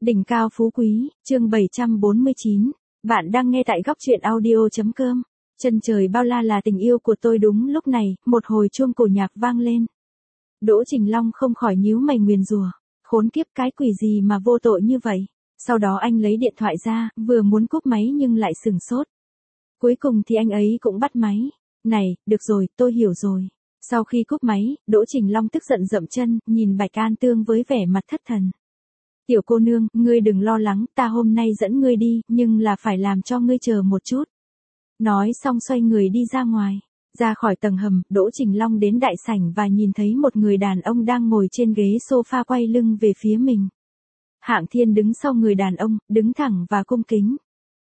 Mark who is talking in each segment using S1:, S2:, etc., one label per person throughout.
S1: Đỉnh cao phú quý, chương 749. Bạn đang nghe tại góc truyện audio.com. Chân trời bao la là tình yêu của tôi. Đúng lúc này, một hồi chuông cổ nhạc vang lên. Đỗ Trình Long không khỏi nhíu mày nguyền rủa. Khốn kiếp, cái quỷ gì mà vô tội như vậy. Sau đó anh lấy điện thoại ra, vừa muốn cúp máy nhưng lại sửng sốt. Cuối cùng thì anh ấy cũng bắt máy. Này, được rồi, tôi hiểu rồi. Sau khi cúp máy, Đỗ Trình Long tức giận dậm chân, nhìn Bạch An Tương với vẻ mặt thất thần. Tiểu cô nương, ngươi đừng lo lắng, ta hôm nay dẫn ngươi đi, nhưng là phải làm cho ngươi chờ một chút. Nói xong xoay người đi ra ngoài. Ra khỏi tầng hầm, Đỗ Trình Long đến đại sảnh và nhìn thấy một người đàn ông đang ngồi trên ghế sofa quay lưng về phía mình. Hạng Thiên đứng sau người đàn ông, đứng thẳng và cung kính.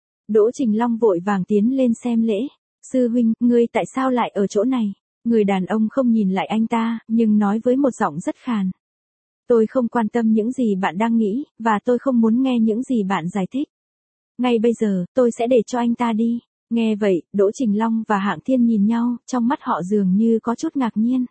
S1: Đỗ Trình Long vội vàng tiến lên xem lễ. Sư huynh, ngươi tại sao lại ở chỗ này? Người đàn ông không nhìn lại anh ta, nhưng nói với một giọng rất khàn. Tôi không quan tâm những gì bạn đang nghĩ, và tôi không muốn nghe những gì bạn giải thích. Ngay bây giờ, tôi sẽ để cho anh ta đi. Nghe vậy, Đỗ Trình Long và Hạng Thiên nhìn nhau, trong mắt họ dường như có chút ngạc nhiên.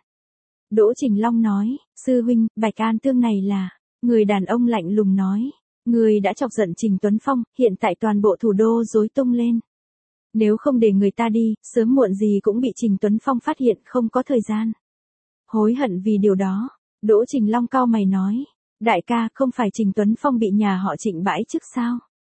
S1: Đỗ Trình Long nói, sư huynh, Bạch An Tương này là... Người đàn ông lạnh lùng nói, người đã chọc giận Trình Tuấn Phong, hiện tại toàn bộ thủ đô rối tung lên. Nếu không để người ta đi, sớm muộn gì cũng bị Trình Tuấn Phong phát hiện, không có thời gian. Hối hận vì điều đó. Đỗ Trình Long cau mày nói, đại ca, không phải Trình Tuấn Phong bị nhà họ Trịnh bãi chức sao?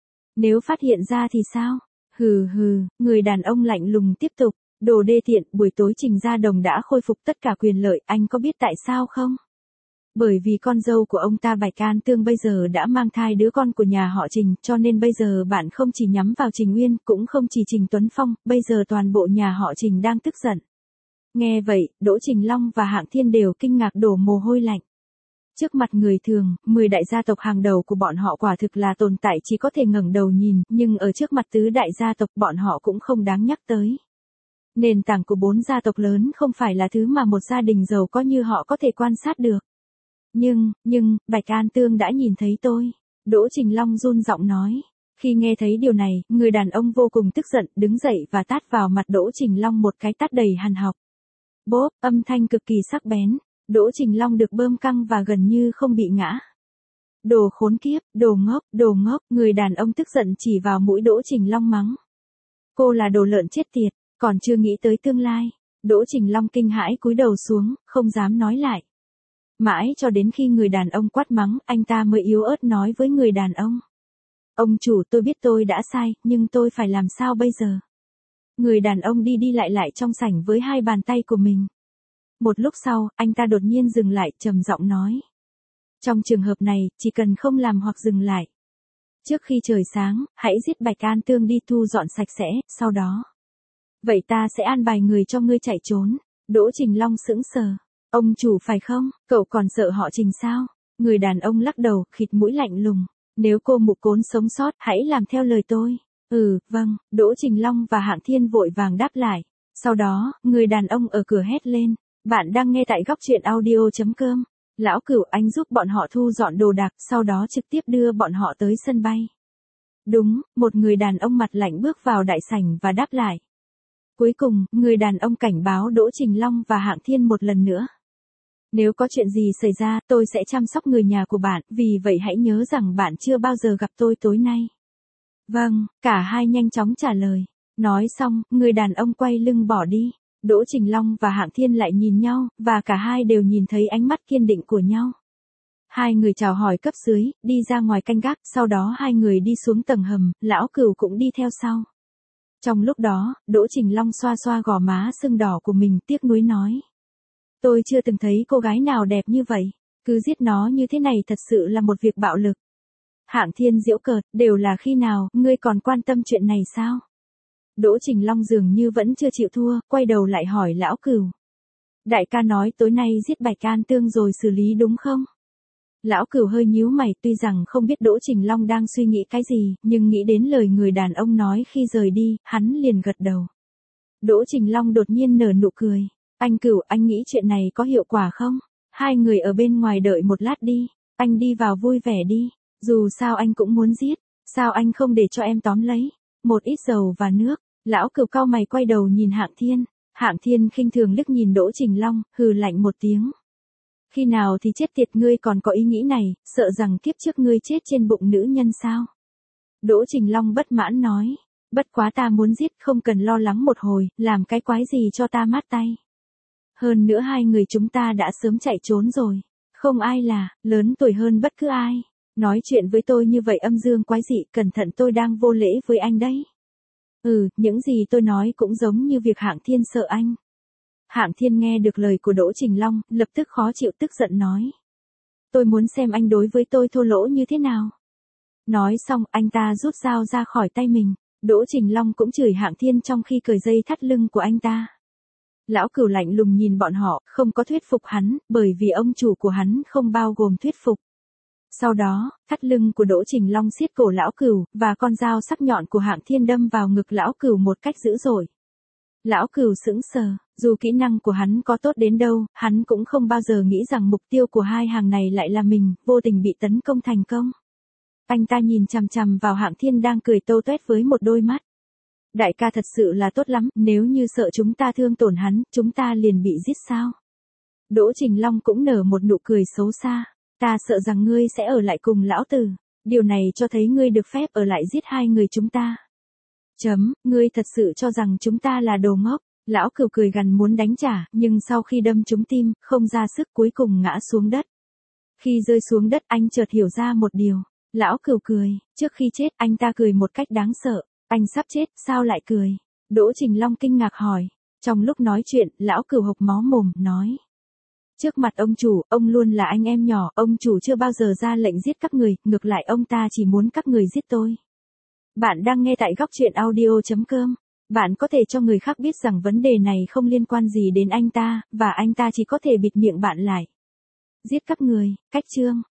S1: Nếu phát hiện ra thì sao? Hừ hừ, người đàn ông lạnh lùng tiếp tục, đồ đê tiện, buổi tối Trình Gia Đồng đã khôi phục tất cả quyền lợi, anh có biết tại sao không? Bởi vì con dâu của ông ta Bạch An Tương bây giờ đã mang thai đứa con của nhà họ Trình, cho nên bây giờ bạn không chỉ nhắm vào Trình Uyên, cũng không chỉ Trình Tuấn Phong, bây giờ toàn bộ nhà họ Trình đang tức giận. Nghe vậy, Đỗ Trình Long và Hạng Thiên đều kinh ngạc đổ mồ hôi lạnh. Trước mặt người thường, 10 đại gia tộc hàng đầu của bọn họ quả thực là tồn tại chỉ có thể ngẩng đầu nhìn, nhưng ở trước mặt tứ đại gia tộc bọn họ cũng không đáng nhắc tới. Nền tảng của 4 gia tộc lớn không phải là thứ mà một gia đình giàu có như họ có thể quan sát được. Nhưng, Bạch An Tương đã nhìn thấy tôi. Đỗ Trình Long run giọng nói. Khi nghe thấy điều này, người đàn ông vô cùng tức giận, đứng dậy và tát vào mặt Đỗ Trình Long một cái tát đầy hàn học. Bốp, âm thanh cực kỳ sắc bén. Đỗ Trình Long được bơm căng và gần như không bị ngã. Đồ khốn kiếp, đồ ngốc, người đàn ông tức giận chỉ vào mũi Đỗ Trình Long mắng. Cô là đồ lợn chết tiệt, còn chưa nghĩ tới tương lai. Đỗ Trình Long kinh hãi cúi đầu xuống, không dám nói lại. Mãi cho đến khi người đàn ông quát mắng, anh ta mới yếu ớt nói với người đàn ông. Ông chủ, tôi biết tôi đã sai, nhưng tôi phải làm sao bây giờ? Người đàn ông đi đi lại trong sảnh với hai bàn tay của mình. Một lúc sau, anh ta đột nhiên dừng lại, trầm giọng nói. Trong trường hợp này, chỉ cần không làm hoặc dừng lại. Trước khi trời sáng, hãy giết Bạch An Tương đi thu dọn sạch sẽ, sau đó. Vậy ta sẽ an bài người cho ngươi chạy trốn. Đỗ Trình Long sững sờ. Ông chủ phải không, cậu còn sợ họ Trình sao? Người đàn ông lắc đầu, khịt mũi lạnh lùng. Nếu cô mụ cốn sống sót, hãy làm theo lời tôi. Vâng, Đỗ Trình Long và Hạng Thiên vội vàng đáp lại. Sau đó, người đàn ông ở cửa hét lên. Bạn đang nghe tại góc truyện audio.com. Lão Cửu, anh giúp bọn họ thu dọn đồ đạc, sau đó trực tiếp đưa bọn họ tới sân bay. Đúng, một người đàn ông mặt lạnh bước vào đại sảnh và đáp lại. Cuối cùng, người đàn ông cảnh báo Đỗ Trình Long và Hạng Thiên một lần nữa. Nếu có chuyện gì xảy ra, tôi sẽ chăm sóc người nhà của bạn, vì vậy hãy nhớ rằng bạn chưa bao giờ gặp tôi tối nay. Vâng, cả hai nhanh chóng trả lời. Nói xong, người đàn ông quay lưng bỏ đi. Đỗ Trình Long và Hạng Thiên lại nhìn nhau, và cả hai đều nhìn thấy ánh mắt kiên định của nhau. Hai người chào hỏi cấp dưới, đi ra ngoài canh gác, sau đó hai người đi xuống tầng hầm, Lão Cửu cũng đi theo sau. Trong lúc đó, Đỗ Trình Long xoa xoa gò má sưng đỏ của mình, tiếc nuối nói. Tôi chưa từng thấy cô gái nào đẹp như vậy, cứ giết nó như thế này thật sự là một việc bạo lực. Hạng Thiên giễu cợt, đều là khi nào, ngươi còn quan tâm chuyện này sao? Đỗ Trình Long dường như vẫn chưa chịu thua, quay đầu lại hỏi Lão Cửu. Đại ca nói tối nay giết Bạch An Tương rồi xử lý đúng không? Lão Cửu hơi nhíu mày, tuy rằng không biết Đỗ Trình Long đang suy nghĩ cái gì, nhưng nghĩ đến lời người đàn ông nói khi rời đi, hắn liền gật đầu. Đỗ Trình Long đột nhiên nở nụ cười. Anh Cửu, anh nghĩ chuyện này có hiệu quả không? Hai người ở bên ngoài đợi một lát đi, anh đi vào vui vẻ đi, dù sao anh cũng muốn giết, sao anh không để cho em tóm lấy? Một ít dầu và nước. Lão Cửu cau mày quay đầu nhìn Hạng Thiên. Hạng Thiên khinh thường liếc nhìn Đỗ Trình Long, hừ lạnh một tiếng. Khi nào thì chết tiệt ngươi còn có ý nghĩ này, sợ rằng kiếp trước ngươi chết trên bụng nữ nhân sao? Đỗ Trình Long bất mãn nói. Bất quá ta muốn giết không cần lo lắng một hồi, làm cái quái gì cho ta mát tay. Hơn nữa hai người chúng ta đã sớm chạy trốn rồi. Không ai là, lớn tuổi hơn bất cứ ai. Nói chuyện với tôi như vậy âm dương quái dị, cẩn thận tôi đang vô lễ với anh đấy. Những gì tôi nói cũng giống như việc Hạng Thiên sợ anh. Hạng Thiên nghe được lời của Đỗ Trình Long, lập tức khó chịu tức giận nói. Tôi muốn xem anh đối với tôi thô lỗ như thế nào. Nói xong anh ta rút dao ra khỏi tay mình. Đỗ Trình Long cũng chửi Hạng Thiên trong khi cởi dây thắt lưng của anh ta. Lão Cửu lạnh lùng nhìn bọn họ, không có thuyết phục hắn, bởi vì ông chủ của hắn không bao gồm thuyết phục. Sau đó, thắt lưng của Đỗ Trình Long siết cổ Lão Cửu, và con dao sắc nhọn của Hạng Thiên đâm vào ngực Lão Cửu một cách dữ dội. Lão Cửu sững sờ, dù kỹ năng của hắn có tốt đến đâu, hắn cũng không bao giờ nghĩ rằng mục tiêu của hai hàng này lại là mình, vô tình bị tấn công thành công. Anh ta nhìn chằm chằm vào Hạng Thiên đang cười tâu tuét với một đôi mắt. Đại ca thật sự là tốt lắm, nếu như sợ chúng ta thương tổn hắn, chúng ta liền bị giết sao? Đỗ Trình Long cũng nở một nụ cười xấu xa. Ta sợ rằng ngươi sẽ ở lại cùng lão tử. Điều này cho thấy ngươi được phép ở lại giết hai người chúng ta. Ngươi thật sự cho rằng chúng ta là đồ ngốc. Lão Cửu cười gằn muốn đánh trả, nhưng sau khi đâm trúng tim, không ra sức cuối cùng ngã xuống đất. Khi rơi xuống đất anh chợt hiểu ra một điều. Lão Cửu cười, trước khi chết anh ta cười một cách đáng sợ. Anh sắp chết, sao lại cười? Đỗ Trình Long kinh ngạc hỏi. Trong lúc nói chuyện, Lão Cửu hộc máu mồm, nói. Trước mặt ông chủ, ông luôn là anh em nhỏ, ông chủ chưa bao giờ ra lệnh giết các người, ngược lại ông ta chỉ muốn các người giết tôi. Bạn đang nghe tại góc truyện audio.com. Bạn có thể cho người khác biết rằng vấn đề này không liên quan gì đến anh ta, và anh ta chỉ có thể bịt miệng bạn lại. Giết các người, cách chương.